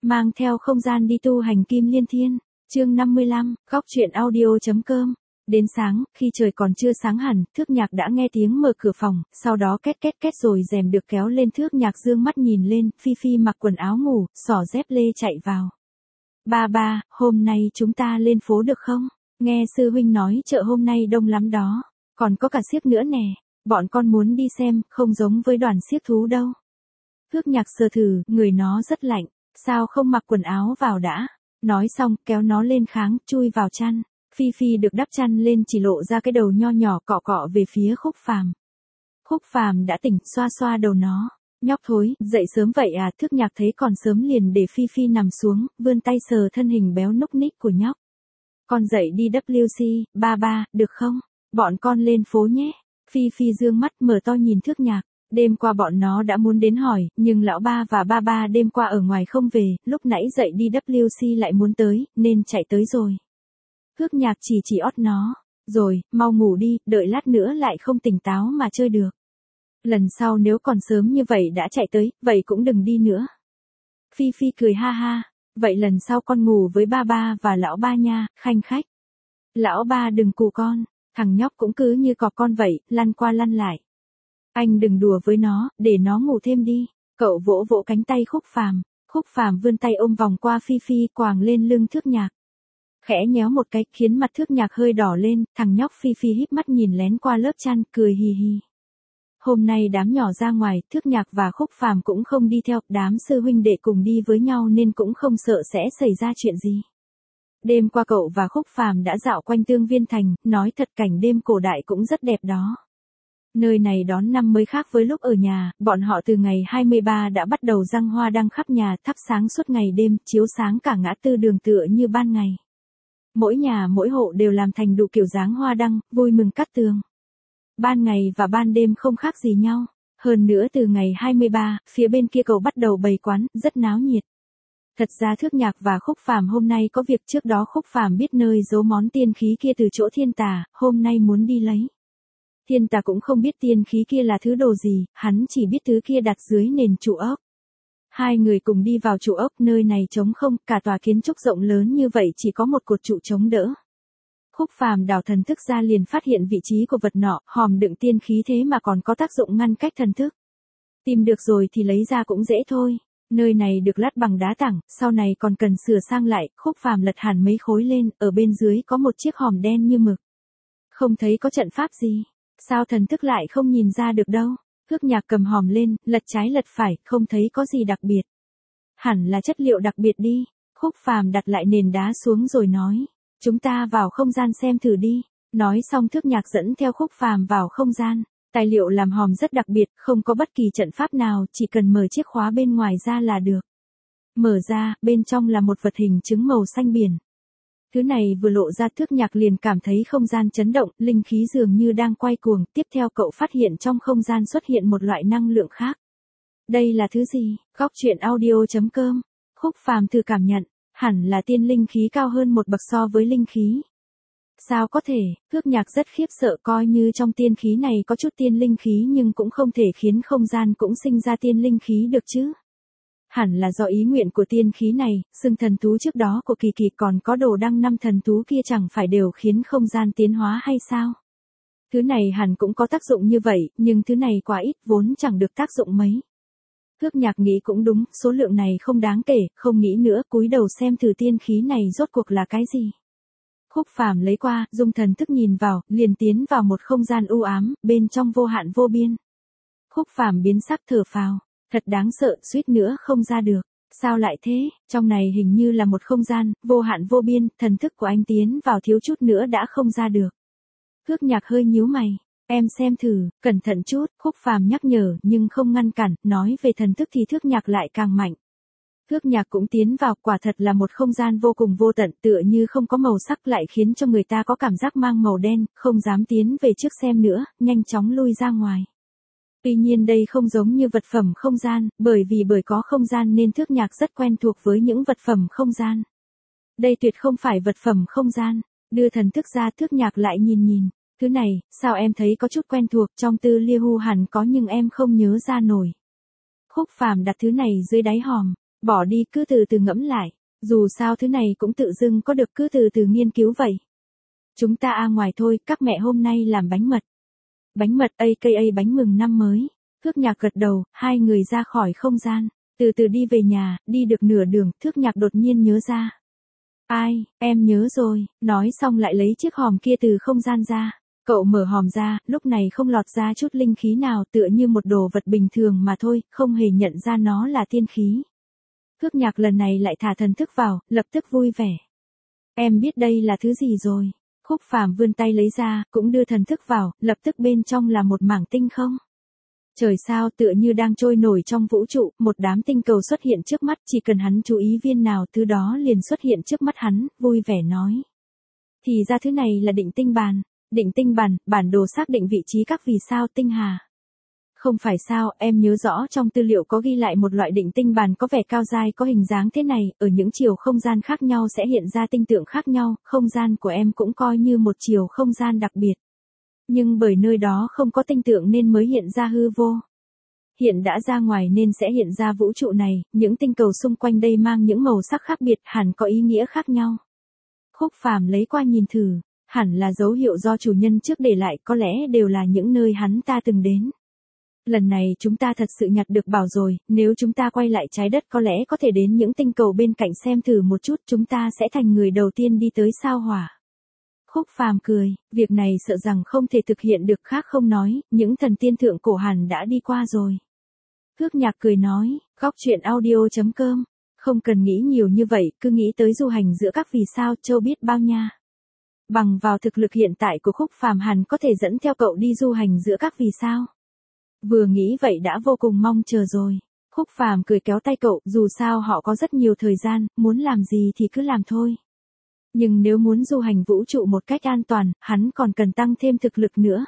mang theo không gian đi tu hành kim liên thiên. Chương 55, góc truyện audio.com. Đến sáng, khi trời còn chưa sáng hẳn, Thước Nhạc đã nghe tiếng mở cửa phòng, sau đó két két két rồi rèm được kéo lên. Thước Nhạc dương mắt nhìn lên, Phi Phi mặc quần áo ngủ, xỏ dép lê chạy vào. Ba, hôm nay chúng ta lên phố được không? Nghe sư huynh nói chợ hôm nay đông lắm đó, còn có cả xiếc nữa nè, bọn con muốn đi xem, không giống với đoàn xiếc thú đâu. Thước Nhạc sờ thử, người nó rất lạnh, sao không mặc quần áo vào đã? Nói xong, kéo nó lên kháng, chui vào chăn. Phi Phi được đắp chăn lên chỉ lộ ra cái đầu nho nhỏ cọ cọ về phía Khúc Phàm. Khúc Phàm đã tỉnh, xoa xoa đầu nó. Nhóc thối, dậy sớm vậy à? Thước Nhạc thấy còn sớm liền để Phi Phi nằm xuống, vươn tay sờ thân hình béo núc ních của nhóc. Con dậy đi WC, ba, được không? Bọn con lên phố nhé. Phi Phi dương mắt mở to nhìn Thước Nhạc. Đêm qua bọn nó đã muốn đến hỏi, nhưng lão ba và ba đêm qua ở ngoài không về, lúc nãy dậy đi WC lại muốn tới, nên chạy tới rồi. Thước Nhạc chỉ ót nó. Rồi, mau ngủ đi, đợi lát nữa lại không tỉnh táo mà chơi được. Lần sau nếu còn sớm như vậy đã chạy tới, vậy cũng đừng đi nữa. Phi Phi cười ha ha. Vậy lần sau con ngủ với ba và lão ba nha, khanh khách. Lão ba đừng cù con, thằng nhóc cũng cứ như cọp con vậy, lăn qua lăn lại. Anh đừng đùa với nó, để nó ngủ thêm đi. Cậu vỗ vỗ cánh tay Khúc Phàm. Khúc Phàm vươn tay ôm vòng qua Phi Phi, quàng lên lưng Thước Nhạc. Khẽ nhéo một cái, khiến mặt Thước Nhạc hơi đỏ lên, thằng nhóc Phi Phi híp mắt nhìn lén qua lớp chăn, cười hì hì. Hôm nay đám nhỏ ra ngoài, Thước Nhạc và Khúc Phàm cũng không đi theo, đám sư huynh đệ cùng đi với nhau nên cũng không sợ sẽ xảy ra chuyện gì. Đêm qua cậu và Khúc Phàm đã dạo quanh Tương Viên Thành, nói thật cảnh đêm cổ đại cũng rất đẹp đó. Nơi này đón năm mới khác với lúc ở nhà, bọn họ từ ngày 23 đã bắt đầu răng hoa đăng khắp nhà, thắp sáng suốt ngày đêm, chiếu sáng cả ngã tư đường tựa như ban ngày. Mỗi nhà mỗi hộ đều làm thành đủ kiểu dáng hoa đăng, vui mừng cắt tường. Ban ngày và ban đêm không khác gì nhau. Hơn nữa từ ngày 23, phía bên kia cầu bắt đầu bày quán, rất náo nhiệt. Thật ra Thước Nhạc và Khúc Phàm hôm nay có việc, trước đó Khúc Phàm biết nơi giấu món tiên khí kia từ chỗ Thiên Tà, hôm nay muốn đi lấy. Thiên Tà cũng không biết tiên khí kia là thứ đồ gì, hắn chỉ biết thứ kia đặt dưới nền trụ ốc. Hai người cùng đi vào trụ ốc, nơi này trống không, cả tòa kiến trúc rộng lớn như vậy chỉ có một cột trụ chống đỡ. Khúc Phàm đào thần thức ra liền phát hiện vị trí của vật nọ, hòm đựng tiên khí thế mà còn có tác dụng ngăn cách thần thức. Tìm được rồi thì lấy ra cũng dễ thôi. Nơi này được lát bằng đá tảng, sau này còn cần sửa sang lại. Khúc Phàm lật hẳn mấy khối lên, ở bên dưới có một chiếc hòm đen như mực. Không thấy có trận pháp gì. Sao thần thức lại không nhìn ra được đâu? Thước Nhạc cầm hòm lên, lật trái lật phải, không thấy có gì đặc biệt. Hẳn là chất liệu đặc biệt đi. Khúc Phàm đặt lại nền đá xuống rồi nói. Chúng ta vào không gian xem thử đi. Nói xong Thước Nhạc dẫn theo Khúc Phàm vào không gian. Tài liệu làm hòm rất đặc biệt, không có bất kỳ trận pháp nào, chỉ cần mở chiếc khóa bên ngoài ra là được. Mở ra, bên trong là một vật hình trứng màu xanh biển. Thứ này vừa lộ ra Thước Nhạc liền cảm thấy không gian chấn động, linh khí dường như đang quay cuồng. Tiếp theo cậu phát hiện trong không gian xuất hiện một loại năng lượng khác. Đây là thứ gì? Góc truyện audio.com. Khúc Phàm thử cảm nhận, hẳn là tiên linh khí cao hơn một bậc so với linh khí. Sao có thể? Thước Nhạc rất khiếp sợ, coi như trong tiên khí này có chút tiên linh khí nhưng cũng không thể khiến không gian cũng sinh ra tiên linh khí được chứ. Hẳn là do ý nguyện của tiên khí này, xưng thần thú trước đó của Kỳ Kỳ còn có đồ đăng 5 thần thú kia chẳng phải đều khiến không gian tiến hóa hay sao? Thứ này hẳn cũng có tác dụng như vậy, nhưng thứ này quá ít, vốn chẳng được tác dụng mấy. Thước Nhạc nghĩ cũng đúng, số lượng này không đáng kể, không nghĩ nữa, cúi đầu xem thử tiên khí này rốt cuộc là cái gì. Khúc Phàm lấy qua, dùng thần thức nhìn vào, liền tiến vào một không gian u ám, bên trong vô hạn vô biên. Khúc Phàm biến sắc thở phào, thật đáng sợ, suýt nữa không ra được. Sao lại thế? Trong này hình như là một không gian vô hạn vô biên, thần thức của anh tiến vào thiếu chút nữa đã không ra được. Thước Nhạc hơi nhíu mày, em xem thử, cẩn thận chút. Khúc Phàm nhắc nhở nhưng không ngăn cản, nói về thần thức thì Thước Nhạc lại càng mạnh. Thước Nhạc cũng tiến vào, quả thật là một không gian vô cùng vô tận, tựa như không có màu sắc lại khiến cho người ta có cảm giác mang màu đen, không dám tiến về trước xem nữa, nhanh chóng lui ra ngoài. Tuy nhiên đây không giống như vật phẩm không gian, bởi có không gian nên Thước Nhạc rất quen thuộc với những vật phẩm không gian. Đây tuyệt không phải vật phẩm không gian. Đưa thần thức ra, Thước Nhạc lại nhìn. Thứ này, sao em thấy có chút quen thuộc, trong tư Liêu hẳn có nhưng em không nhớ ra nổi. Khúc Phàm đặt thứ này dưới đáy hòm. Bỏ đi cứ từ từ ngẫm lại, dù sao thứ này cũng tự dưng có được cứ từ từ nghiên cứu vậy. Chúng ta ngoài thôi, các mẹ hôm nay làm bánh mật. Bánh mật aka bánh mừng năm mới. Thước Nhạc gật đầu, hai người ra khỏi không gian, từ từ đi về nhà, đi được nửa đường, Thước Nhạc đột nhiên nhớ ra. Ai, em nhớ rồi, nói xong lại lấy chiếc hòm kia từ không gian ra. Cậu mở hòm ra, lúc này không lọt ra chút linh khí nào, tựa như một đồ vật bình thường mà thôi, không hề nhận ra nó là tiên khí. Thước Nhạc lần này lại thả thần thức vào, lập tức vui vẻ. Em biết đây là thứ gì rồi. Khúc Phàm vươn tay lấy ra, cũng đưa thần thức vào, lập tức bên trong là một mảng tinh không. Trời sao tựa như đang trôi nổi trong vũ trụ, một đám tinh cầu xuất hiện trước mắt, chỉ cần hắn chú ý viên nào thứ đó liền xuất hiện trước mắt hắn, vui vẻ nói. Thì ra thứ này là định tinh bàn. Định tinh bàn, bản đồ xác định vị trí các vì sao tinh hà. Không phải sao, em nhớ rõ trong tư liệu có ghi lại một loại định tinh bàn có vẻ cao dai có hình dáng thế này, ở những chiều không gian khác nhau sẽ hiện ra tinh tượng khác nhau, không gian của em cũng coi như một chiều không gian đặc biệt. Nhưng bởi nơi đó không có tinh tượng nên mới hiện ra hư vô. Hiện đã ra ngoài nên sẽ hiện ra vũ trụ này, những tinh cầu xung quanh đây mang những màu sắc khác biệt hẳn có ý nghĩa khác nhau. Khúc Phàm lấy qua nhìn thử, hẳn là dấu hiệu do chủ nhân trước để lại, có lẽ đều là những nơi hắn ta từng đến. Lần này chúng ta thật sự nhặt được bảo rồi, nếu chúng ta quay lại trái đất có lẽ có thể đến những tinh cầu bên cạnh xem thử một chút, chúng ta sẽ thành người đầu tiên đi tới sao Hỏa. Khúc Phàm cười, việc này sợ rằng không thể thực hiện được, khác không nói, những thần tiên thượng cổ hẳn đã đi qua rồi. Thước Nhạc cười nói, góc truyện audio.com, không cần nghĩ nhiều như vậy, cứ nghĩ tới du hành giữa các vì sao, châu biết bao nha. Bằng vào thực lực hiện tại của Khúc Phàm hẳn có thể dẫn theo cậu đi du hành giữa các vì sao. Vừa nghĩ vậy đã vô cùng mong chờ rồi. Khúc Phàm cười kéo tay cậu, dù sao họ có rất nhiều thời gian, muốn làm gì thì cứ làm thôi. Nhưng nếu muốn du hành vũ trụ một cách an toàn, hắn còn cần tăng thêm thực lực nữa.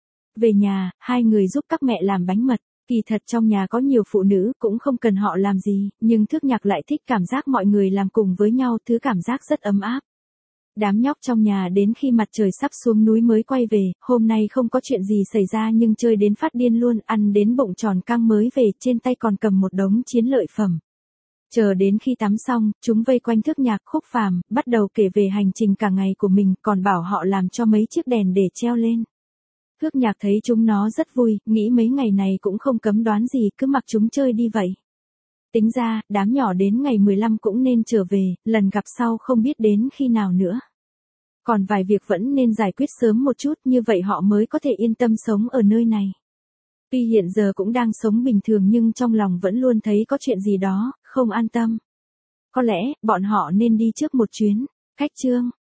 Về nhà, hai người giúp các mẹ làm bánh mật. Kỳ thật trong nhà có nhiều phụ nữ cũng không cần họ làm gì, nhưng Thước Nhạc lại thích cảm giác mọi người làm cùng với nhau, thứ cảm giác rất ấm áp. Đám nhóc trong nhà đến khi mặt trời sắp xuống núi mới quay về, hôm nay không có chuyện gì xảy ra nhưng chơi đến phát điên luôn, ăn đến bụng tròn căng mới về, trên tay còn cầm một đống chiến lợi phẩm. Chờ đến khi tắm xong, chúng vây quanh Thước Nhạc, Khúc Phàm, bắt đầu kể về hành trình cả ngày của mình, còn bảo họ làm cho mấy chiếc đèn để treo lên. Thước Nhạc thấy chúng nó rất vui, nghĩ mấy ngày này cũng không cấm đoán gì, cứ mặc chúng chơi đi vậy. Tính ra, đám nhỏ đến ngày 15 cũng nên trở về, lần gặp sau không biết đến khi nào nữa. Còn vài việc vẫn nên giải quyết sớm một chút, như vậy họ mới có thể yên tâm sống ở nơi này. Tuy hiện giờ cũng đang sống bình thường nhưng trong lòng vẫn luôn thấy có chuyện gì đó, không an tâm. Có lẽ, bọn họ nên đi trước một chuyến. Cách chương